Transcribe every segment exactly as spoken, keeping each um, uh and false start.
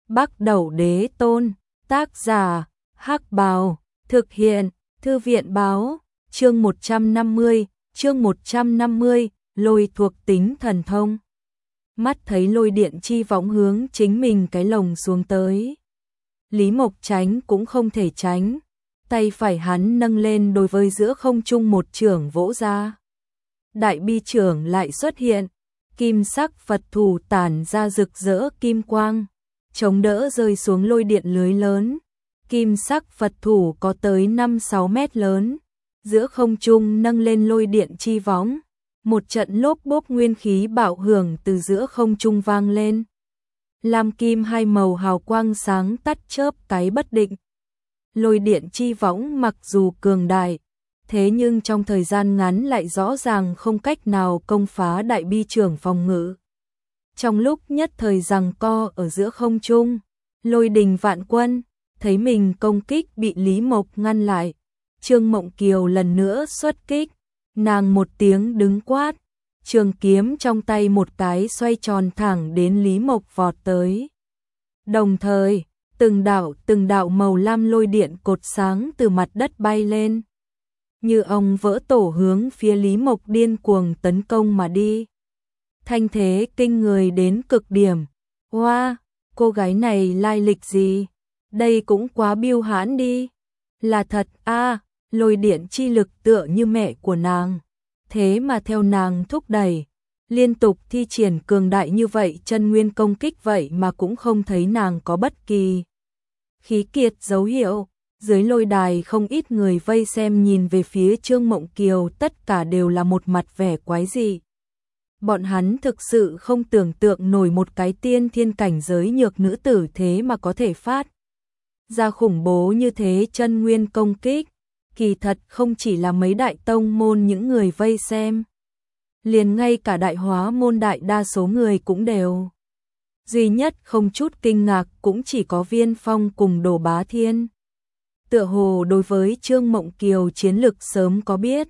Bắc Đẩu Đế Tôn, tác giả, Hắc Bào, thực hiện, Thư viện báo, chương một trăm năm mươi, chương một trăm năm mươi, lôi thuộc tính thần thông. Mắt thấy lôi điện chi võng hướng chính mình cái lồng xuống tới. Lý Mộc tránh cũng không thể tránh, tay phải hắn nâng lên đối với giữa không trung một chưởng vỗ ra. Đại bi chưởng lại xuất hiện, kim sắc Phật thủ tản ra rực rỡ kim quang, chống đỡ rơi xuống lôi điện lưới lớn. Kim sắc Phật thủ có tới năm sáu mét lớn, giữa không trung nâng lên lôi điện chi võng. Một trận lốp bốp nguyên khí bạo hưởng từ giữa không trung vang lên. Lam kim hai màu hào quang sáng tắt chớp cái bất định. Lôi điện chi võng mặc dù cường đại, thế nhưng trong thời gian ngắn lại rõ ràng không cách nào công phá đại bi chưởng phòng ngự. Trong lúc nhất thời giằng co ở giữa không trung, Lôi Đình Vạn Quân thấy mình công kích bị Lý Mộc ngăn lại. Trương Mộng Kiều lần nữa xuất kích, nàng một tiếng đứng quát, trường kiếm trong tay một cái xoay tròn thẳng đến Lý Mộc vọt tới. Đồng thời, từng đạo từng đạo màu lam lôi điện cột sáng từ mặt đất bay lên, như ong vỡ tổ hướng phía Lý Mộc điên cuồng tấn công mà đi. Thanh thế kinh người đến cực điểm. Hoa, wow, cô gái này lai lịch gì? Đây cũng quá biêu hãn đi. Là thật a, à, lôi điện chi lực tựa như mẹ của nàng. Thế mà theo nàng thúc đẩy, liên tục thi triển cường đại như vậy chân nguyên công kích vậy mà cũng không thấy nàng có bất kỳ khí kiệt dấu hiệu. Dưới lôi đài không ít người vây xem nhìn về phía Trương Mộng Kiều, tất cả đều là một mặt vẻ quái dị. Bọn hắn thực sự không tưởng tượng nổi một cái tiên thiên cảnh giới nhược nữ tử thế mà có thể phát ra khủng bố như thế chân nguyên công kích. Kỳ thật không chỉ là mấy đại tông môn những người vây xem, liền ngay cả đại hóa môn đại đa số người cũng đều. Duy nhất không chút kinh ngạc cũng chỉ có Viên Phong cùng Đồ Bá Thiên. Tựa hồ đối với Trương Mộng Kiều chiến lực sớm có biết.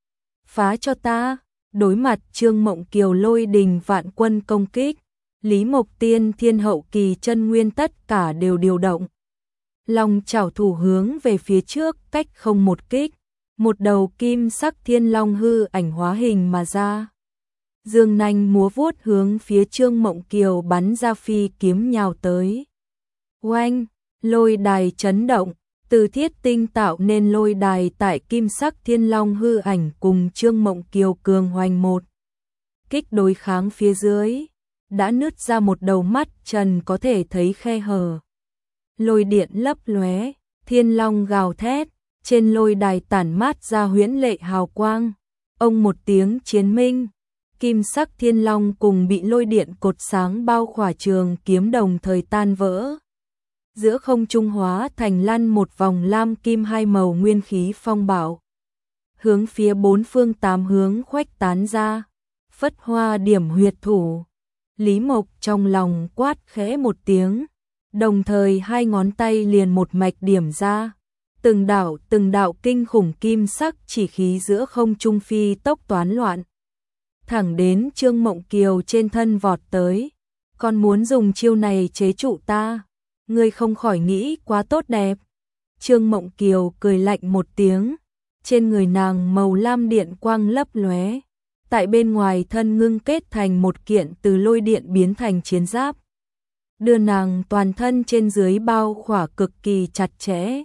Phá cho ta. Đối mặt Trương Mộng Kiều Lôi Đình Vạn Quân công kích, Lý Mộc tiên thiên hậu kỳ chân nguyên tất cả đều điều động. Long chảo thủ hướng về phía trước cách không một kích, một đầu kim sắc thiên long hư ảnh hóa hình mà ra. Dương nanh múa vuốt hướng phía Trương Mộng Kiều bắn ra phi kiếm nhào tới. Oanh, lôi đài chấn động, Từ Thiết Tinh tạo nên lôi đài tại kim sắc thiên long hư ảnh cùng Trương Mộng Kiều cường hoành một kích đối kháng phía dưới, đã nứt ra một đầu mắt trần có thể thấy khe hở. Lôi điện lấp lóe, thiên long gào thét, trên lôi đài tản mát ra huyễn lệ hào quang. Ông một tiếng chiến minh, kim sắc thiên long cùng bị lôi điện cột sáng bao khỏa trường kiếm đồng thời tan vỡ. Giữa không trung hóa thành lăn một vòng lam kim hai màu nguyên khí phong bạo, hướng phía bốn phương tám hướng khuếch tán ra. Phất hoa điểm huyệt thủ, Lý Mộc trong lòng quát khẽ một tiếng, đồng thời hai ngón tay liền một mạch điểm ra. Từng đạo từng đạo kinh khủng kim sắc chỉ khí giữa không trung phi tốc toán loạn, thẳng đến Trương Mộng Kiều trên thân vọt tới. Còn muốn dùng chiêu này chế trụ ta? Ngươi không khỏi nghĩ quá tốt đẹp. Trương Mộng Kiều cười lạnh một tiếng, trên người nàng màu lam điện quang lấp lóe, tại bên ngoài thân ngưng kết thành một kiện từ lôi điện biến thành chiến giáp, đưa nàng toàn thân trên dưới bao khỏa cực kỳ chặt chẽ.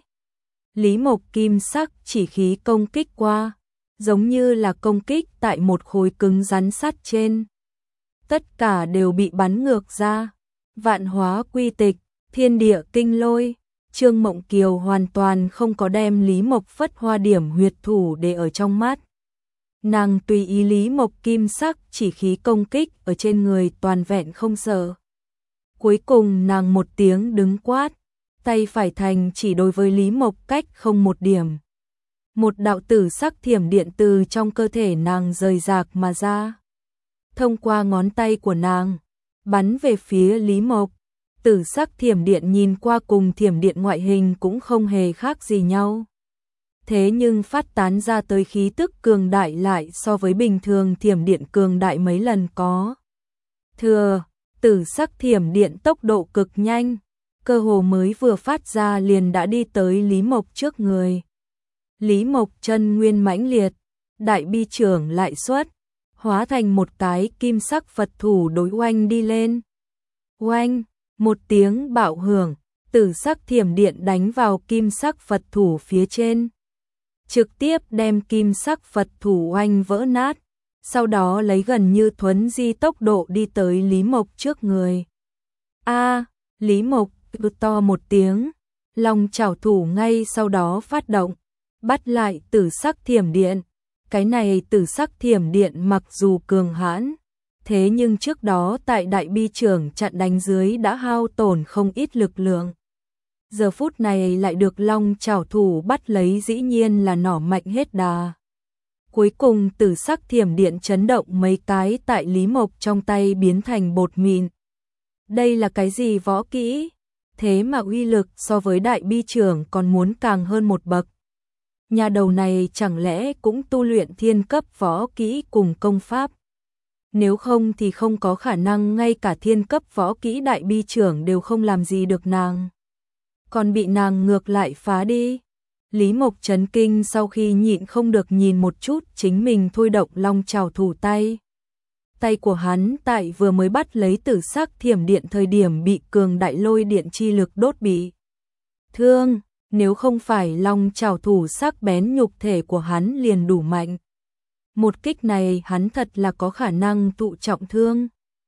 Lý Mộc kim sắc chỉ khí công kích qua, giống như là công kích tại một khối cứng rắn sắt trên. Tất cả đều bị bắn ngược ra. Vạn hóa quy tịch, thiên địa kinh lôi. Trương Mộng Kiều hoàn toàn không có đem Lý Mộc phất hoa điểm huyệt thủ để ở trong mắt. Nàng tùy ý Lý Mộc kim sắc chỉ khí công kích ở trên người toàn vẹn không sợ. Cuối cùng nàng một tiếng đứng quát, tay phải thành chỉ đối với Lý Mộc cách không một điểm. Một đạo tử sắc thiểm điện từ trong cơ thể nàng rời rạc mà ra, thông qua ngón tay của nàng, bắn về phía Lý Mộc. Tử sắc thiểm điện nhìn qua cùng thiểm điện ngoại hình cũng không hề khác gì nhau. Thế nhưng phát tán ra tới khí tức cường đại lại so với bình thường thiểm điện cường đại mấy lần có. Thừa, tử sắc thiểm điện tốc độ cực nhanh, cơ hồ mới vừa phát ra liền đã đi tới Lý Mộc trước người. Lý Mộc chân nguyên mãnh liệt, đại bi trưởng lại xuất, hóa thành một cái kim sắc Phật thủ đối oanh đi lên. Oanh, một tiếng bạo hưởng, tử sắc thiểm điện đánh vào kim sắc Phật thủ phía trên, trực tiếp đem kim sắc Phật thủ oanh vỡ nát, sau đó lấy gần như thuấn di tốc độ đi tới Lý Mộc trước người. A, Lý Mộc kêu to một tiếng, long chảo thủ ngay sau đó phát động, bắt lại tử sắc thiểm điện. Cái này tử sắc thiểm điện mặc dù cường hãn, thế nhưng trước đó tại đại bi trưởng chặn đánh dưới đã hao tổn không ít lực lượng. Giờ phút này lại được long chảo thủ bắt lấy, dĩ nhiên là nỏ mạnh hết đà. Cuối cùng tử sắc thiểm điện chấn động mấy cái tại Lý Mộc trong tay biến thành bột mịn. Đây là cái gì võ kỹ? Thế mà uy lực so với đại bi trưởng còn muốn càng hơn một bậc. Nhà đầu này chẳng lẽ cũng tu luyện thiên cấp võ kỹ cùng công pháp? Nếu không thì không có khả năng ngay cả thiên cấp võ kỹ đại bi trưởng đều không làm gì được nàng. Còn bị nàng ngược lại phá đi. Lý Mộc chấn kinh sau khi nhịn không được nhìn một chút chính mình thôi động long chảo thủ tay. Tay của hắn tại vừa mới bắt lấy tử sắc thiểm điện thời điểm bị cường đại lôi điện chi lực đốt bị thương. Nếu không phải long chảo thủ sắc bén, nhục thể của hắn liền đủ mạnh. Một kích này hắn thật là có khả năng tụ trọng thương.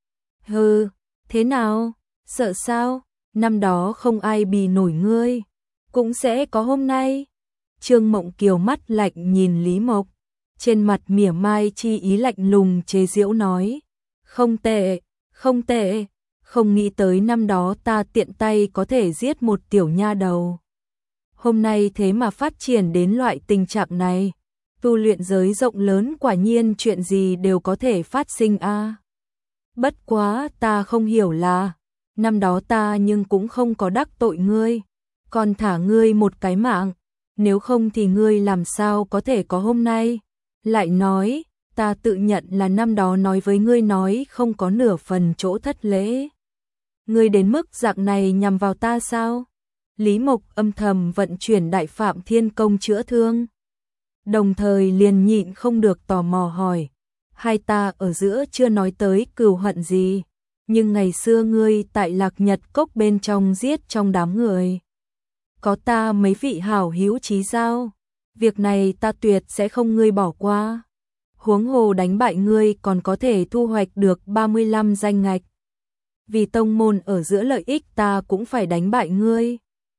Hừ, thế nào? Sợ sao? Năm đó không ai bì nổi ngươi, cũng sẽ có hôm nay. Trương Mộng Kiều mắt lạnh nhìn Lý Mộc, trên mặt mỉa mai chi ý lạnh lùng chế giễu nói. Không tệ, không tệ, không nghĩ tới năm đó ta tiện tay có thể giết một tiểu nha đầu. Hôm nay thế mà phát triển đến loại tình trạng này, tu luyện giới rộng lớn quả nhiên chuyện gì đều có thể phát sinh a. À. Bất quá ta không hiểu là, năm đó ta nhưng cũng không có đắc tội ngươi, còn thả ngươi một cái mạng, nếu không thì ngươi làm sao có thể có hôm nay. Lại nói, ta tự nhận là năm đó nói với ngươi nói không có nửa phần chỗ thất lễ. Ngươi đến mức dạng này nhằm vào ta sao? Lý Mộc âm thầm vận chuyển đại phạm thiên công chữa thương. Đồng thời liền nhịn không được tò mò hỏi. Hai ta ở giữa chưa nói tới cừu hận gì. Nhưng ngày xưa ngươi tại Lạc Nhật Cốc bên trong giết trong đám người. Có ta mấy vị hảo hữu chí giao. Việc này ta tuyệt sẽ không ngươi bỏ qua. Huống hồ đánh bại ngươi còn có thể thu hoạch được ba mươi lăm danh ngạch. Vì tông môn ở giữa lợi ích ta cũng phải đánh bại ngươi.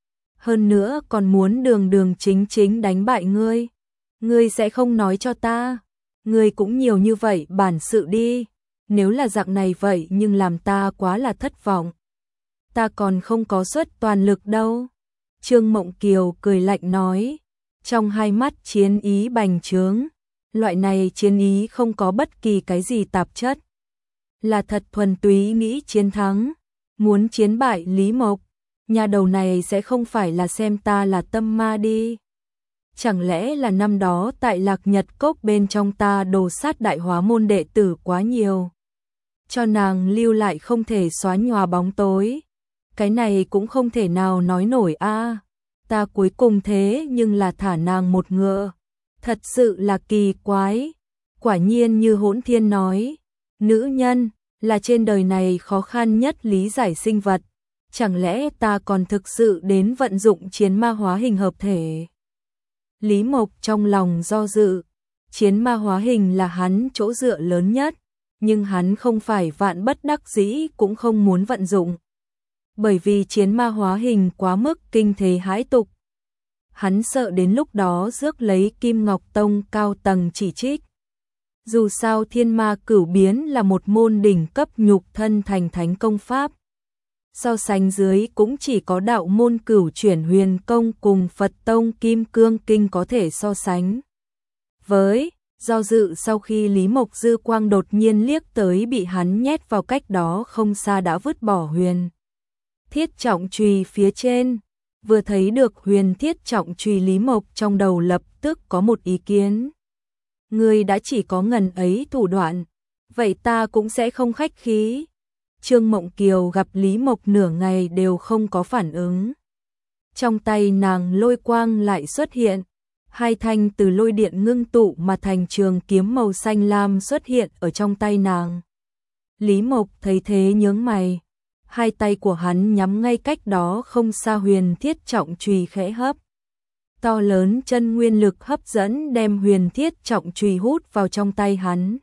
Hơn nữa còn muốn đường đường chính chính đánh bại ngươi. Ngươi sẽ không nói cho ta. Ngươi cũng nhiều như vậy bản sự đi. Nếu là dạng này vậy nhưng làm ta quá là thất vọng. Ta còn không có xuất toàn lực đâu. Trương Mộng Kiều cười lạnh nói. Trong hai mắt chiến ý bành trướng. Loại này chiến ý không có bất kỳ cái gì tạp chất. Là thật thuần túy nghĩ chiến thắng. Muốn chiến bại Lý Mộc. Nhà đầu này sẽ không phải là xem ta là tâm ma đi. Chẳng lẽ là năm đó tại Lạc Nhật Cốc bên trong ta đồ sát đại hóa môn đệ tử quá nhiều. Cho nàng lưu lại không thể xóa nhòa bóng tối. Cái này cũng không thể nào nói nổi a. À, ta cuối cùng thế nhưng là thả nàng một ngựa. Thật sự là kỳ quái. Quả nhiên như Hỗn Thiên nói. Nữ nhân là trên đời này khó khăn nhất lý giải sinh vật. Chẳng lẽ ta còn thực sự đến vận dụng chiến ma hóa hình hợp thể? Lý Mộc trong lòng do dự. Chiến ma hóa hình là hắn chỗ dựa lớn nhất. Nhưng hắn không phải vạn bất đắc dĩ cũng không muốn vận dụng. Bởi vì chiến ma hóa hình quá mức kinh thế hãi tục. Hắn sợ đến lúc đó rước lấy Kim Ngọc Tông cao tầng chỉ trích. Dù sao thiên ma cửu biến là một môn đỉnh cấp nhục thân thành thánh công pháp. So sánh dưới cũng chỉ có đạo môn cửu chuyển huyền công cùng Phật Tông Kim Cương Kinh có thể so sánh. Với do dự sau khi Lý Mộc dư quang đột nhiên liếc tới bị hắn nhét vào cách đó không xa đã vứt bỏ huyền thiết trọng chùy phía trên. Vừa thấy được huyền thiết trọng chùy Lý Mộc trong đầu lập tức có một ý kiến. Ngươi đã chỉ có ngần ấy thủ đoạn, vậy ta cũng sẽ không khách khí. Trương Mộng Kiều gặp Lý Mộc nửa ngày đều không có phản ứng. Trong tay nàng lôi quang lại xuất hiện, hai thanh từ lôi điện ngưng tụ mà thành trường kiếm màu xanh lam xuất hiện ở trong tay nàng. Lý Mộc thấy thế nhướng mày, hai tay của hắn nhắm ngay cách đó không xa huyền thiết trọng chùy khẽ hấp. To lớn chân nguyên lực hấp dẫn đem huyền thiết trọng chùy hút vào trong tay hắn.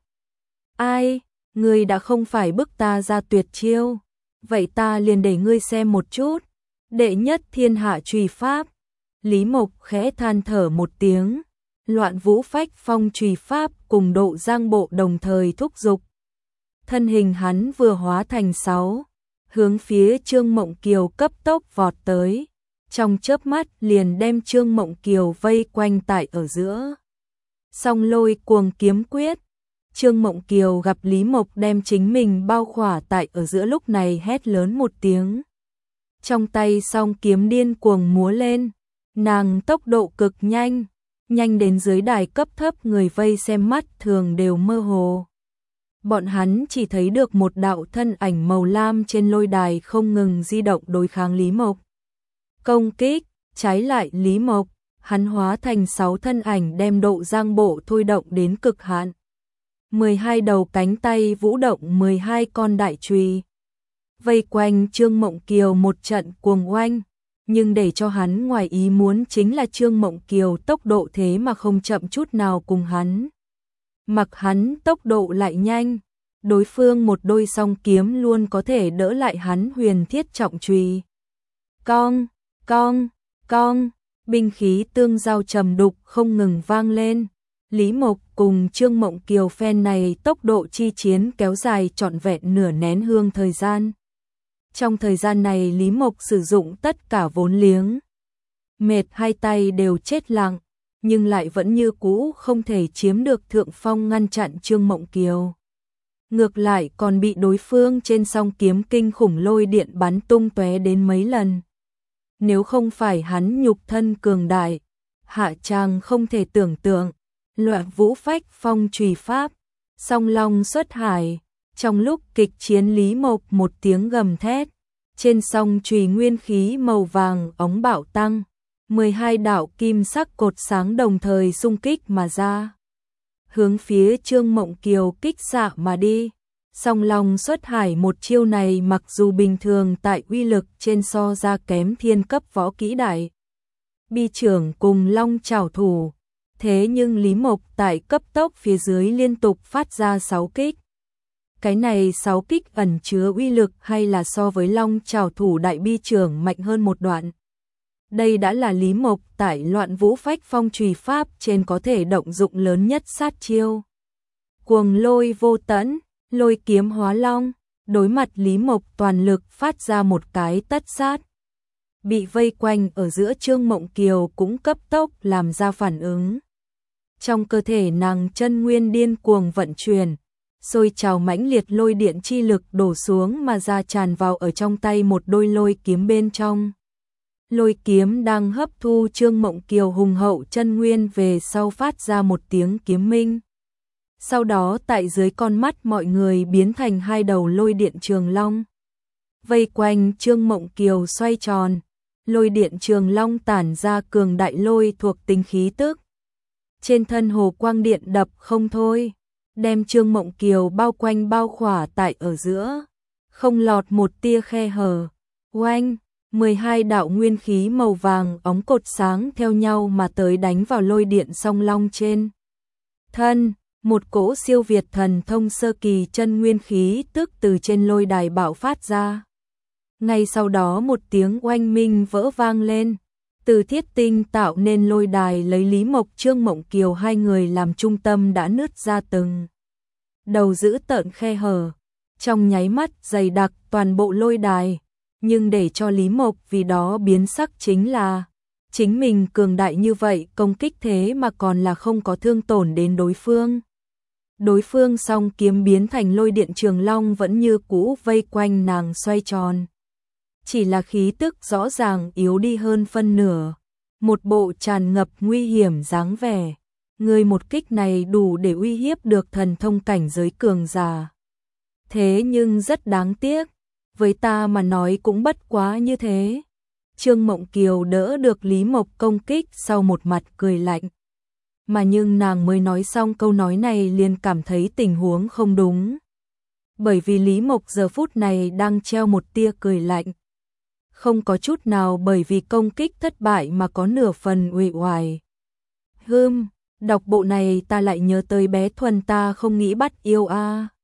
Ai, ngươi đã không phải bức ta ra tuyệt chiêu, vậy ta liền để ngươi xem một chút. Đệ nhất thiên hạ chùy pháp. Lý Mộc khẽ than thở một tiếng, Loạn Vũ Phách Phong chùy pháp cùng Độ Giang Bộ đồng thời thúc giục. Thân hình hắn vừa hóa thành sáu, hướng phía Trương Mộng Kiều cấp tốc vọt tới, trong chớp mắt liền đem Trương Mộng Kiều vây quanh tại ở giữa. Song Lôi Cuồng Kiếm Quyết. Trương Mộng Kiều gặp Lý Mộc đem chính mình bao khỏa tại ở giữa lúc này hét lớn một tiếng. Trong tay song kiếm điên cuồng múa lên, nàng tốc độ cực nhanh, nhanh đến dưới đài cấp thấp người vây xem mắt thường đều mơ hồ. Bọn hắn chỉ thấy được một đạo thân ảnh màu lam trên lôi đài không ngừng di động đối kháng Lý Mộc. Công kích, trái lại Lý Mộc, hắn hóa thành sáu thân ảnh đem Độ Giang Bộ thôi động đến cực hạn. mười hai đầu cánh tay vũ động mười hai con đại chùy, vây quanh Trương Mộng Kiều một trận cuồng oanh, nhưng để cho hắn ngoài ý muốn chính là Trương Mộng Kiều tốc độ thế mà không chậm chút nào cùng hắn. Mặc hắn tốc độ lại nhanh, đối phương một đôi song kiếm luôn có thể đỡ lại hắn huyền thiết trọng chùy. Cong, cong, cong, binh khí tương giao trầm đục không ngừng vang lên. Lý Mộc cùng Trương Mộng Kiều phen này tốc độ chi chiến kéo dài trọn vẹn nửa nén hương thời gian. Trong thời gian này Lý Mộc sử dụng tất cả vốn liếng. Mệt hai tay đều chết lặng, nhưng lại vẫn như cũ không thể chiếm được thượng phong ngăn chặn Trương Mộng Kiều. Ngược lại còn bị đối phương trên song kiếm kinh khủng lôi điện bắn tung tóe đến mấy lần. Nếu không phải hắn nhục thân cường đại, hạ tràng không thể tưởng tượng. Loạn Vũ Phách Phong chùy pháp, song long xuất hải. Trong lúc kịch chiến Lý Mộc một tiếng gầm thét, trên song chùy nguyên khí màu vàng óng bạo tăng, mười hai đạo kim sắc cột sáng đồng thời xung kích mà ra, hướng phía Trương Mộng Kiều kích xạ mà đi. Song long xuất hải một chiêu này mặc dù bình thường tại uy lực trên so ra kém thiên cấp võ kỹ đại bi trưởng cùng long trảo thủ, thế nhưng Lý Mộc tại cấp tốc phía dưới liên tục phát ra sáu kích. Cái này sáu kích ẩn chứa uy lực hay là so với long trảo thủ đại bi trưởng mạnh hơn một đoạn. Đây đã là Lý Mộc tại Loạn Vũ Phách Phong chùy pháp trên có thể động dụng lớn nhất sát chiêu. Cuồng lôi vô tẫn, lôi kiếm hóa long, đối mặt Lý Mộc toàn lực phát ra một cái tất sát. Bị vây quanh ở giữa Trương Mộng Kiều cũng cấp tốc làm ra phản ứng. Trong cơ thể nàng chân nguyên điên cuồng vận chuyển, sôi trào mãnh liệt lôi điện chi lực đổ xuống mà ra tràn vào ở trong tay một đôi lôi kiếm bên trong. Lôi kiếm đang hấp thu Trương Mộng Kiều hùng hậu chân nguyên về sau phát ra một tiếng kiếm minh. Sau đó tại dưới con mắt mọi người biến thành hai đầu lôi điện trường long. Vây quanh Trương Mộng Kiều xoay tròn, lôi điện trường long tản ra cường đại lôi thuộc tính khí tức. Trên thân hồ quang điện đập không thôi, đem Trương Mộng Kiều bao quanh bao khỏa tại ở giữa, không lọt một tia khe hở. Oanh, mười hai đạo nguyên khí màu vàng óng cột sáng theo nhau mà tới đánh vào lôi điện song long trên thân. Một cỗ siêu việt thần thông sơ kỳ chân nguyên khí tức từ trên lôi đài bạo phát ra. Ngay sau đó một tiếng oanh minh vỡ vang lên, từ thiết tinh tạo nên lôi đài lấy Lý Mộc Trương Mộng Kiều hai người làm trung tâm đã nứt ra từng đầu giữ tợn khe hở, trong nháy mắt dày đặc toàn bộ lôi đài, nhưng để cho Lý Mộc vì đó biến sắc chính là chính mình cường đại như vậy công kích thế mà còn là không có thương tổn đến đối phương. Đối phương song kiếm biến thành lôi điện trường long vẫn như cũ vây quanh nàng xoay tròn. Chỉ là khí tức rõ ràng yếu đi hơn phân nửa, một bộ tràn ngập nguy hiểm dáng vẻ. Người một kích này đủ để uy hiếp được thần thông cảnh giới cường giả. Thế nhưng rất đáng tiếc, với ta mà nói cũng bất quá như thế. Trương Mộng Kiều đỡ được Lý Mộc công kích sau một mặt cười lạnh. Mà nhưng nàng mới nói xong câu nói này liền cảm thấy tình huống không đúng. Bởi vì Lý Mộc giờ phút này đang treo một tia cười lạnh. Không có chút nào bởi vì công kích thất bại mà có nửa phần uể oải. Hừm, đọc bộ này ta lại nhớ tới bé Thuần ta không nghĩ bắt yêu a.